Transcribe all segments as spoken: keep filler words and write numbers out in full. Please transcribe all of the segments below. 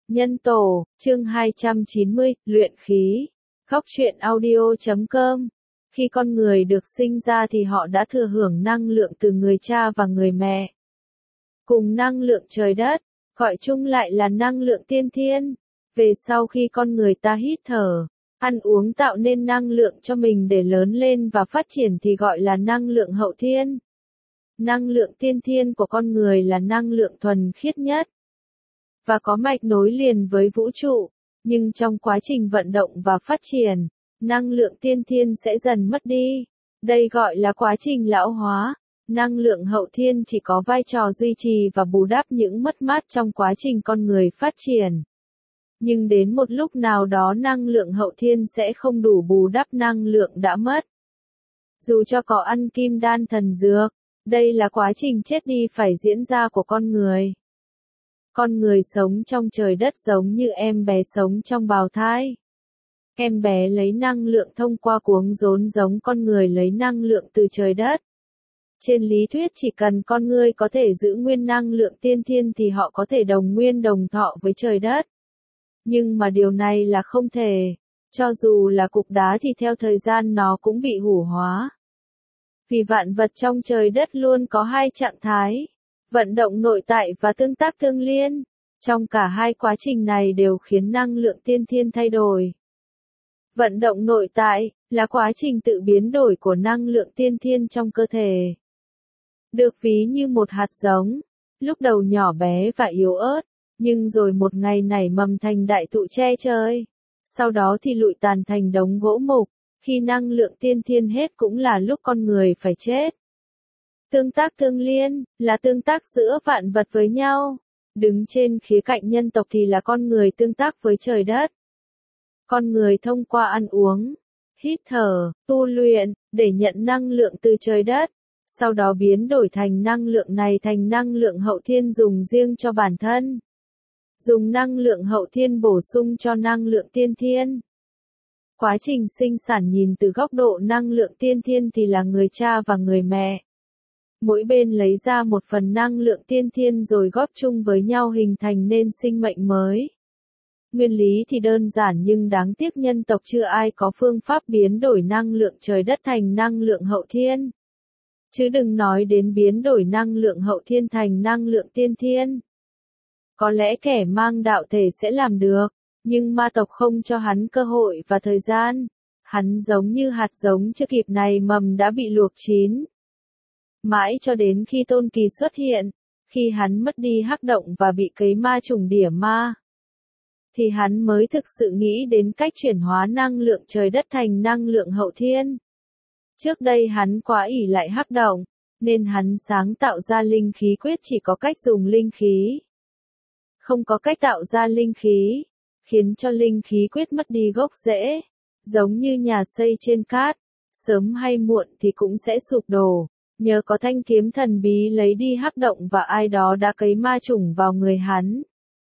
Nhân tổ, chương hai trăm chín mươi, luyện khí. Góc truyện audio chấm com. Khi con người được sinh ra thì họ đã thừa hưởng năng lượng từ người cha và người mẹ. Cùng năng lượng trời đất, gọi chung lại là năng lượng tiên thiên. Về sau khi con người ta hít thở, ăn uống tạo nên năng lượng cho mình để lớn lên và phát triển thì gọi là năng lượng hậu thiên. Năng lượng tiên thiên của con người là năng lượng thuần khiết nhất và có mạch nối liền với vũ trụ, nhưng trong quá trình vận động và phát triển, năng lượng tiên thiên sẽ dần mất đi. Đây gọi là quá trình lão hóa. Năng lượng hậu thiên chỉ có vai trò duy trì và bù đắp những mất mát trong quá trình con người phát triển. Nhưng đến một lúc nào đó năng lượng hậu thiên sẽ không đủ bù đắp năng lượng đã mất. Dù cho có ăn kim đan thần dược, đây là quá trình chết đi phải diễn ra của con người. Con người sống trong trời đất giống như em bé sống trong bào thai. Em bé lấy năng lượng thông qua cuống rốn giống con người lấy năng lượng từ trời đất. Trên lý thuyết chỉ cần con người có thể giữ nguyên năng lượng tiên thiên thì họ có thể đồng nguyên đồng thọ với trời đất. Nhưng mà điều này là không thể. Cho dù là cục đá thì theo thời gian nó cũng bị hủ hóa. Vì vạn vật trong trời đất luôn có hai trạng thái. Vận động nội tại và tương tác tương liên. Trong cả hai quá trình này đều khiến năng lượng tiên thiên thay đổi. Vận động nội tại là quá trình tự biến đổi của năng lượng tiên thiên trong cơ thể. Được ví như một hạt giống, lúc đầu nhỏ bé và yếu ớt, nhưng rồi một ngày nảy mầm thành đại thụ che trời. Sau đó thì lụi tàn thành đống gỗ mục, khi năng lượng tiên thiên hết cũng là lúc con người phải chết. Tương tác tương liên, là tương tác giữa vạn vật với nhau. Đứng trên khía cạnh nhân tộc thì là con người tương tác với trời đất. Con người thông qua ăn uống, hít thở, tu luyện, để nhận năng lượng từ trời đất. Sau đó biến đổi thành năng lượng này thành năng lượng hậu thiên dùng riêng cho bản thân. Dùng năng lượng hậu thiên bổ sung cho năng lượng tiên thiên. Quá trình sinh sản nhìn từ góc độ năng lượng tiên thiên thì là người cha và người mẹ. Mỗi bên lấy ra một phần năng lượng tiên thiên rồi góp chung với nhau hình thành nên sinh mệnh mới. Nguyên lý thì đơn giản nhưng đáng tiếc nhân tộc chưa ai có phương pháp biến đổi năng lượng trời đất thành năng lượng hậu thiên. Chứ đừng nói đến biến đổi năng lượng hậu thiên thành năng lượng tiên thiên. Có lẽ kẻ mang đạo thể sẽ làm được, nhưng ma tộc không cho hắn cơ hội và thời gian. Hắn giống như hạt giống chưa kịp nảy mầm đã bị luộc chín. Mãi cho đến khi Tôn Kỳ xuất hiện, khi hắn mất đi hắc động và bị cấy ma trùng đỉa ma, thì hắn mới thực sự nghĩ đến cách chuyển hóa năng lượng trời đất thành năng lượng hậu thiên. Trước đây hắn quá ỷ lại hắc động, nên hắn sáng tạo ra linh khí quyết chỉ có cách dùng linh khí. Không có cách tạo ra linh khí, khiến cho linh khí quyết mất đi gốc rễ. Giống như nhà xây trên cát, sớm hay muộn thì cũng sẽ sụp đổ. Nhờ có thanh kiếm thần bí lấy đi hắc động và ai đó đã cấy ma trùng vào người hắn.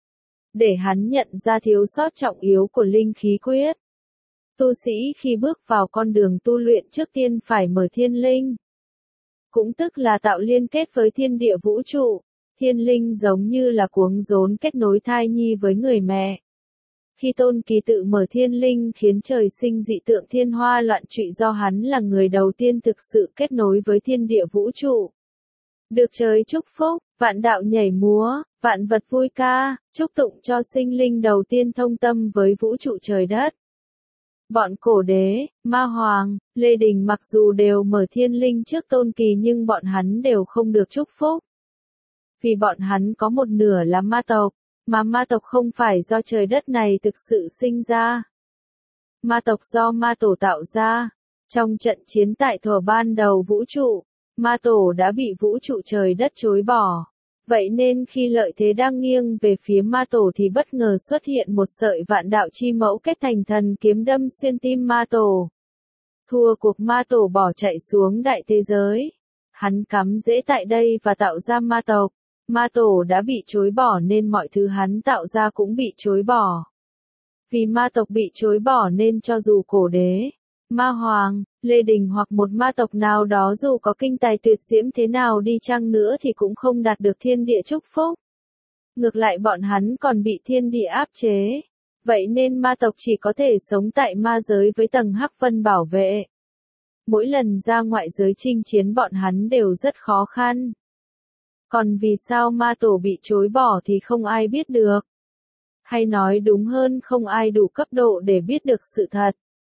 Để hắn nhận ra thiếu sót trọng yếu của linh khí quyết. Tu sĩ khi bước vào con đường tu luyện trước tiên phải mở thiên linh. Cũng tức là tạo liên kết với thiên địa vũ trụ. Thiên linh giống như là cuống rốn kết nối thai nhi với người mẹ. Khi Tôn Kỳ tự mở thiên linh khiến trời sinh dị tượng thiên hoa loạn trụy do hắn là người đầu tiên thực sự kết nối với thiên địa vũ trụ. Được trời chúc phúc, vạn đạo nhảy múa, vạn vật vui ca, chúc tụng cho sinh linh đầu tiên thông tâm với vũ trụ trời đất. Bọn cổ đế, ma hoàng, Lê Đình mặc dù đều mở thiên linh trước Tôn Kỳ nhưng bọn hắn đều không được chúc phúc. Vì bọn hắn có một nửa là ma tộc. Mà ma tộc không phải do trời đất này thực sự sinh ra. Ma tộc do ma tổ tạo ra. Trong trận chiến tại thuở ban đầu vũ trụ, ma tổ đã bị vũ trụ trời đất chối bỏ. Vậy nên khi lợi thế đang nghiêng về phía ma tổ thì bất ngờ xuất hiện một sợi vạn đạo chi mẫu kết thành thần kiếm đâm xuyên tim ma tổ. Thua cuộc ma tổ bỏ chạy xuống đại thế giới. Hắn cắm rễ tại đây và tạo ra ma tộc. Ma tổ đã bị chối bỏ nên mọi thứ hắn tạo ra cũng bị chối bỏ. Vì ma tộc bị chối bỏ nên cho dù cổ đế, ma hoàng, Lê Đình hoặc một ma tộc nào đó dù có kinh tài tuyệt diễm thế nào đi chăng nữa thì cũng không đạt được thiên địa chúc phúc. Ngược lại bọn hắn còn bị thiên địa áp chế. Vậy nên ma tộc chỉ có thể sống tại ma giới với tầng hắc vân bảo vệ. Mỗi lần ra ngoại giới chinh chiến bọn hắn đều rất khó khăn. Còn vì sao ma tổ bị chối bỏ thì không ai biết được. Hay nói đúng hơn không ai đủ cấp độ để biết được sự thật.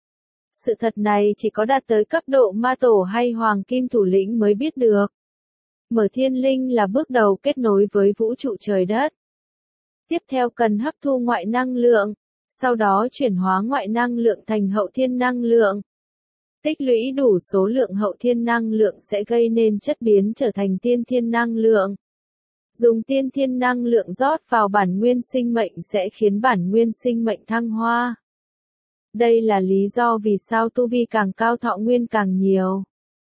Sự thật này chỉ có đạt tới cấp độ ma tổ hay hoàng kim thủ lĩnh mới biết được. Mở thiên linh là bước đầu kết nối với vũ trụ trời đất. Tiếp theo cần hấp thu ngoại năng lượng, sau đó chuyển hóa ngoại năng lượng thành hậu thiên năng lượng. Tích lũy đủ số lượng hậu thiên năng lượng sẽ gây nên chất biến trở thành tiên thiên năng lượng. Dùng tiên thiên năng lượng rót vào bản nguyên sinh mệnh sẽ khiến bản nguyên sinh mệnh thăng hoa. Đây là lý do vì sao tu vi càng cao thọ nguyên càng nhiều.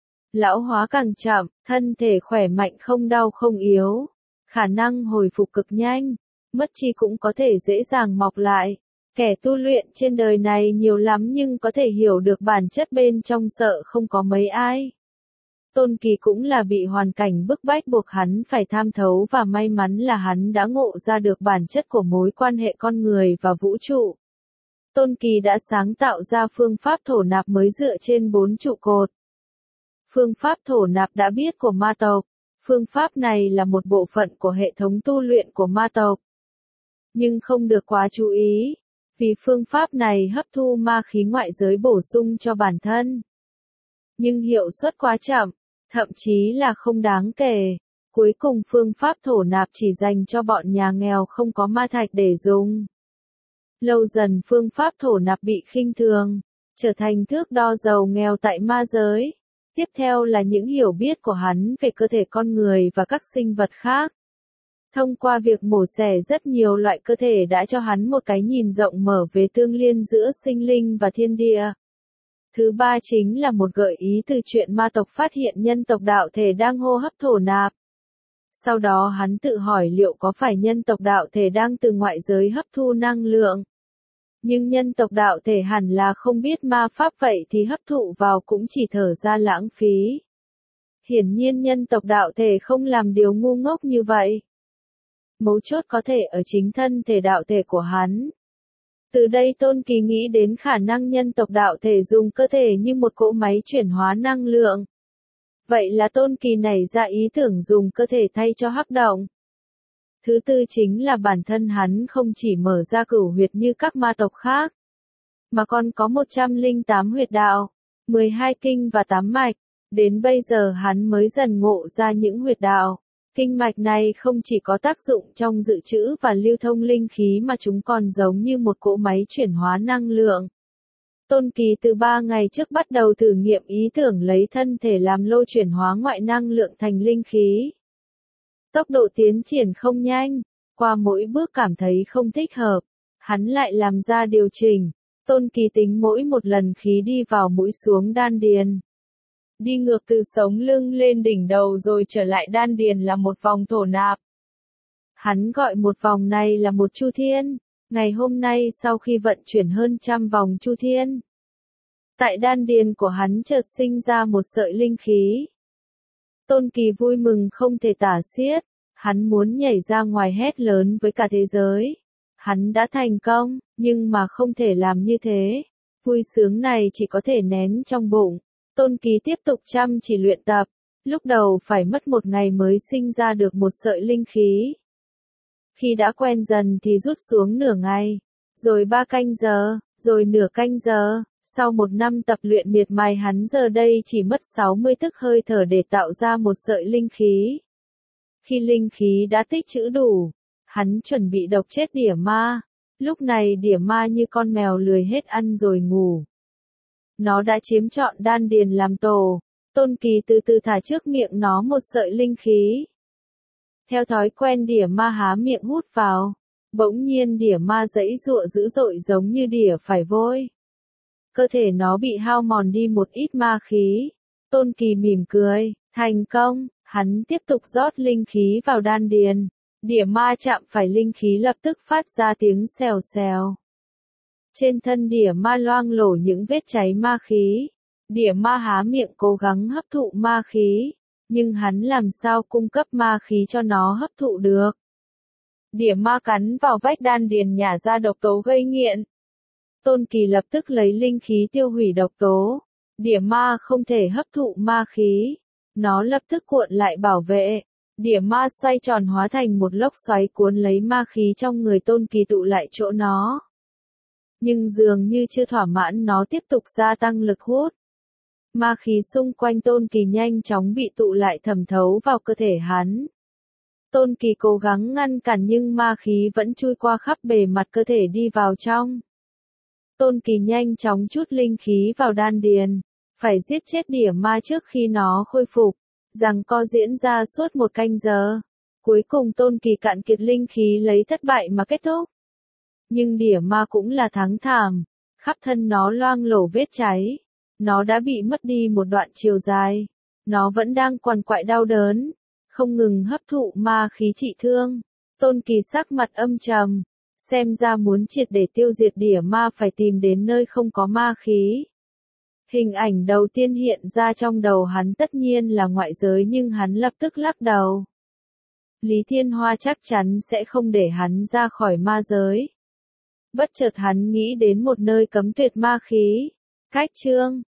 Lão hóa càng chậm, thân thể khỏe mạnh không đau không yếu. Khả năng hồi phục cực nhanh, mất chi cũng có thể dễ dàng mọc lại. Kẻ tu luyện trên đời này nhiều lắm nhưng có thể hiểu được bản chất bên trong sợ không có mấy ai. Tôn Kỳ cũng là bị hoàn cảnh bức bách buộc hắn phải tham thấu và may mắn là hắn đã ngộ ra được bản chất của mối quan hệ con người và vũ trụ. Tôn Kỳ đã sáng tạo ra phương pháp thổ nạp mới dựa trên bốn trụ cột. Phương pháp thổ nạp đã biết của ma tộc. Phương pháp này là một bộ phận của hệ thống tu luyện của ma tộc. Nhưng không được quá chú ý, vì phương pháp này hấp thu ma khí ngoại giới bổ sung cho bản thân. Nhưng hiệu suất quá chậm, thậm chí là không đáng kể. Cuối cùng phương pháp thổ nạp chỉ dành cho bọn nhà nghèo không có ma thạch để dùng. Lâu dần phương pháp thổ nạp bị khinh thường, trở thành thước đo giàu nghèo tại ma giới. Tiếp theo là những hiểu biết của hắn về cơ thể con người và các sinh vật khác. Thông qua việc mổ xẻ rất nhiều loại cơ thể đã cho hắn một cái nhìn rộng mở về tương liên giữa sinh linh và thiên địa. Thứ ba chính là một gợi ý từ chuyện ma tộc phát hiện nhân tộc đạo thể đang hô hấp thổ nạp. Sau đó hắn tự hỏi liệu có phải nhân tộc đạo thể đang từ ngoại giới hấp thu năng lượng. Nhưng nhân tộc đạo thể hẳn là không biết ma pháp vậy thì hấp thụ vào cũng chỉ thở ra lãng phí. Hiển nhiên nhân tộc đạo thể không làm điều ngu ngốc như vậy. Mấu chốt có thể ở chính thân thể đạo thể của hắn. Từ đây Tôn Kỳ nghĩ đến khả năng nhân tộc đạo thể dùng cơ thể như một cỗ máy chuyển hóa năng lượng. Vậy là Tôn Kỳ nảy ra ý tưởng dùng cơ thể thay cho hắc động. Thứ tư chính là bản thân hắn không chỉ mở ra cửu huyệt như các ma tộc khác, mà còn có một trăm lẻ tám huyệt đạo, mười hai kinh và tám mạch. Đến bây giờ hắn mới dần ngộ ra những huyệt đạo. Kinh mạch này không chỉ có tác dụng trong dự trữ và lưu thông linh khí mà chúng còn giống như một cỗ máy chuyển hóa năng lượng. Tôn Kỳ từ ba ngày trước bắt đầu thử nghiệm ý tưởng lấy thân thể làm lô chuyển hóa ngoại năng lượng thành linh khí. Tốc độ tiến triển không nhanh, qua mỗi bước cảm thấy không thích hợp, hắn lại làm ra điều chỉnh. Tôn Kỳ tính mỗi một lần khí đi vào mũi xuống đan điền. Đi ngược từ sống lưng lên đỉnh đầu rồi trở lại đan điền là một vòng thổ nạp. Hắn gọi một vòng này là một chu thiên. Ngày hôm nay sau khi vận chuyển hơn trăm vòng chu thiên, tại đan điền của hắn chợt sinh ra một sợi linh khí. Tôn Kỳ vui mừng không thể tả xiết, hắn muốn nhảy ra ngoài hét lớn với cả thế giới. Hắn đã thành công, nhưng mà không thể làm như thế. Vui sướng này chỉ có thể nén trong bụng. Tôn Kỳ tiếp tục chăm chỉ luyện tập. Lúc đầu phải mất một ngày mới sinh ra được một sợi linh khí. Khi đã quen dần thì rút xuống nửa ngày, rồi ba canh giờ, rồi nửa canh giờ. Sau một năm tập luyện miệt mài hắn giờ đây chỉ mất sáu mươi tức hơi thở để tạo ra một sợi linh khí. Khi linh khí đã tích trữ đủ, hắn chuẩn bị độc chết đỉa ma. Lúc này đỉa ma như con mèo lười hết ăn rồi ngủ. Nó đã chiếm trọn đan điền làm tổ. Tôn Kỳ từ từ thả trước miệng nó một sợi linh khí. Theo thói quen đỉa ma há miệng hút vào. Bỗng nhiên đỉa ma giãy giụa dữ dội giống như đỉa phải vôi. Cơ thể nó bị hao mòn đi một ít ma khí. Tôn Kỳ mỉm cười, thành công, hắn tiếp tục rót linh khí vào đan điền. Đỉa ma chạm phải linh khí lập tức phát ra tiếng xèo xèo. Trên thân đỉa ma loang lổ những vết cháy ma khí. Đỉa ma há miệng cố gắng hấp thụ ma khí, nhưng hắn làm sao cung cấp ma khí cho nó hấp thụ được. Đỉa ma cắn vào vách đan điền nhả ra độc tố gây nghiện. Tôn Kỳ lập tức lấy linh khí tiêu hủy độc tố. Đỉa ma không thể hấp thụ ma khí. Nó lập tức cuộn lại bảo vệ. Đỉa ma xoay tròn hóa thành một lốc xoáy cuốn lấy ma khí trong người Tôn Kỳ tụ lại chỗ nó. Nhưng dường như chưa thỏa mãn, nó tiếp tục gia tăng lực hút. Ma khí xung quanh Tôn Kỳ nhanh chóng bị tụ lại thẩm thấu vào cơ thể hắn. Tôn Kỳ cố gắng ngăn cản nhưng ma khí vẫn chui qua khắp bề mặt cơ thể đi vào trong. Tôn Kỳ nhanh chóng chút linh khí vào đan điền, phải giết chết đỉa ma trước khi nó khôi phục. Giằng co diễn ra suốt một canh giờ. Cuối cùng Tôn Kỳ cạn kiệt linh khí lấy thất bại mà kết thúc. Nhưng đỉa ma cũng là thắng thảm, khắp thân nó loang lổ vết cháy. Nó đã bị mất đi một đoạn chiều dài. Nó vẫn đang quằn quại đau đớn, không ngừng hấp thụ ma khí trị thương. Tôn Kỳ sắc mặt âm trầm, xem ra muốn triệt để tiêu diệt đỉa ma phải tìm đến nơi không có ma khí. Hình ảnh đầu tiên hiện ra trong đầu hắn tất nhiên là ngoại giới, nhưng hắn lập tức lắc đầu. Lý Thiên Hoa chắc chắn sẽ không để hắn ra khỏi ma giới. Bất chợt hắn nghĩ đến một nơi cấm tuyệt ma khí. Cách chương